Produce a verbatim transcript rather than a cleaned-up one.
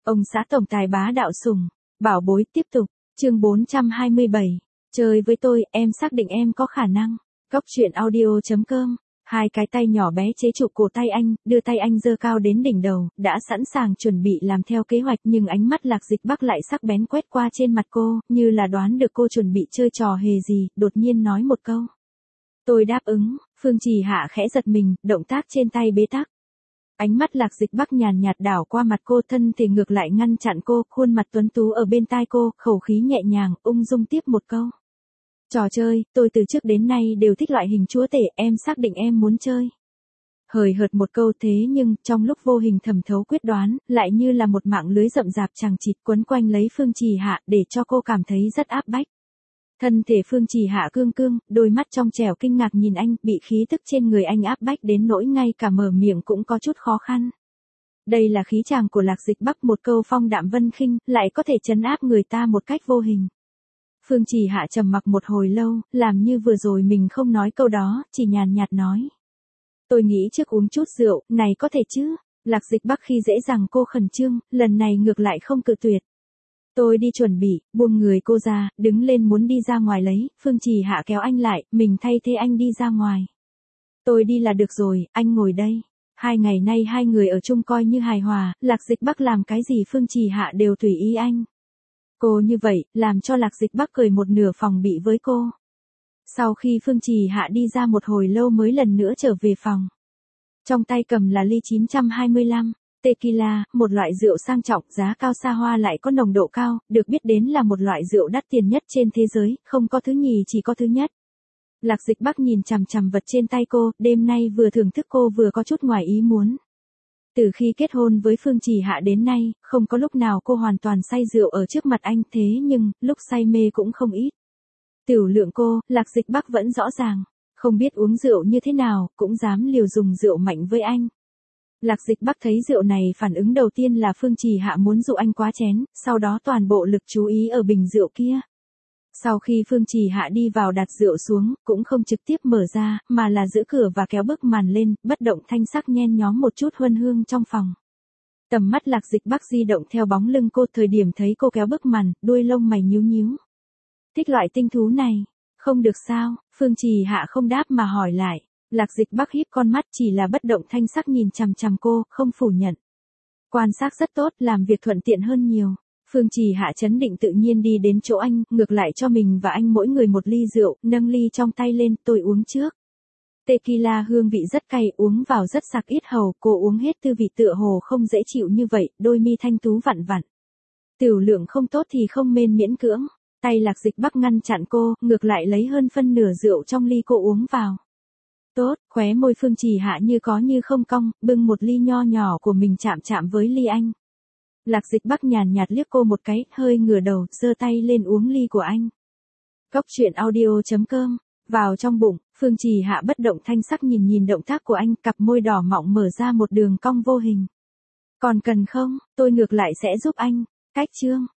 Ông xã tổng tài bá đạo sủng, bảo bối tiếp tục, chương bốn trăm hai mươi bảy, chơi với tôi, em xác định em có khả năng. Góc truyện audio.com, hai cái tay nhỏ bé chế trụ cổ tay anh, đưa tay anh giơ cao đến đỉnh đầu, đã sẵn sàng chuẩn bị làm theo kế hoạch nhưng ánh mắt Lạc Dịch Bắc lại sắc bén quét qua trên mặt cô, như là đoán được cô chuẩn bị chơi trò hề gì, đột nhiên nói một câu. Tôi đáp ứng, Phương Trì Hạ khẽ giật mình, động tác trên tay bế tắc. Ánh mắt Lạc Dịch Bắc nhàn nhạt đảo qua mặt cô, thân thì ngược lại ngăn chặn cô, khuôn mặt tuấn tú ở bên tai cô, khẩu khí nhẹ nhàng, ung dung tiếp một câu. Trò chơi, tôi từ trước đến nay đều thích loại hình chúa tể, em xác định em muốn chơi. Hời hợt một câu thế nhưng, trong lúc vô hình thẩm thấu quyết đoán, lại như là một mạng lưới rậm rạp chằng chịt quấn quanh lấy Phương Trì Hạ để cho cô cảm thấy rất áp bách. Thân thể Phương Trì Hạ cương cương, đôi mắt trong trẻo kinh ngạc nhìn anh, bị khí tức trên người anh áp bách đến nỗi ngay cả mở miệng cũng có chút khó khăn. Đây là khí chàng của Lạc Dịch Bắc, một câu phong đạm vân khinh, lại có thể trấn áp người ta một cách vô hình. Phương Trì Hạ trầm mặc một hồi lâu, làm như vừa rồi mình không nói câu đó, chỉ nhàn nhạt nói. Tôi nghĩ trước uống chút rượu, này có thể chứ? Lạc Dịch Bắc khi dễ dàng cô khẩn trương, lần này ngược lại không cự tuyệt. Tôi đi chuẩn bị, buông người cô ra, đứng lên muốn đi ra ngoài lấy, Phương Trì Hạ kéo anh lại, mình thay thế anh đi ra ngoài. Tôi đi là được rồi, anh ngồi đây. Hai ngày nay hai người ở chung coi như hài hòa, Lạc Dịch Bắc làm cái gì Phương Trì Hạ đều tùy ý anh. Cô như vậy, làm cho Lạc Dịch Bắc cười một nửa phòng bị với cô. Sau khi Phương Trì Hạ đi ra một hồi lâu mới lần nữa trở về phòng. Trong tay cầm là ly chín trăm hai mươi lăm. Tequila, một loại rượu sang trọng, giá cao xa hoa lại có nồng độ cao, được biết đến là một loại rượu đắt tiền nhất trên thế giới, không có thứ nhì chỉ có thứ nhất. Lạc Dịch Bắc nhìn chằm chằm vật trên tay cô, đêm nay vừa thưởng thức cô vừa có chút ngoài ý muốn. Từ khi kết hôn với Phương Trì Hạ đến nay, không có lúc nào cô hoàn toàn say rượu ở trước mặt anh, thế nhưng, lúc say mê cũng không ít. Tiểu lượng cô, Lạc Dịch Bắc vẫn rõ ràng, không biết uống rượu như thế nào, cũng dám liều dùng rượu mạnh với anh. Lạc Dịch Bắc thấy rượu này, phản ứng đầu tiên là Phương Trì Hạ muốn dụ anh quá chén, sau đó toàn bộ lực chú ý ở bình rượu kia. Sau khi Phương Trì Hạ đi vào đặt rượu xuống, cũng không trực tiếp mở ra, mà là giữ cửa và kéo bức màn lên, bất động thanh sắc nhen nhóm một chút huân hương trong phòng. Tầm mắt Lạc Dịch Bắc di động theo bóng lưng cô, thời điểm thấy cô kéo bức màn, đuôi lông mày nhíu nhíu. Thích loại tinh thú này, không được sao? Phương Trì Hạ không đáp mà hỏi lại. Lạc Dịch Bắc híp con mắt, chỉ là bất động thanh sắc nhìn chằm chằm cô, không phủ nhận. Quan sát rất tốt, làm việc thuận tiện hơn nhiều. Phương Trì Hạ trấn định tự nhiên đi đến chỗ anh, ngược lại cho mình và anh mỗi người một ly rượu, nâng ly trong tay lên, tôi uống trước. Tequila hương vị rất cay, uống vào rất sặc ít hầu, cô uống hết tư vị tựa hồ không dễ chịu như vậy, đôi mi thanh tú vặn vặn. Tiểu lượng không tốt thì không nên miễn cưỡng. Tay Lạc Dịch Bắc ngăn chặn cô, ngược lại lấy hơn phân nửa rượu trong ly cô uống vào. Tốt, khóe môi Phương Trì Hạ như có như không cong, bưng một ly nho nhỏ của mình chạm chạm với ly anh. Lạc Dịch Bắc nhàn nhạt liếc cô một cái, hơi ngửa đầu, giơ tay lên uống ly của anh. Góc truyện audio.com, vào trong bụng, Phương Trì Hạ bất động thanh sắc nhìn nhìn động tác của anh, cặp môi đỏ mọng mở ra một đường cong vô hình. Còn cần không, tôi ngược lại sẽ giúp anh. Cách chương.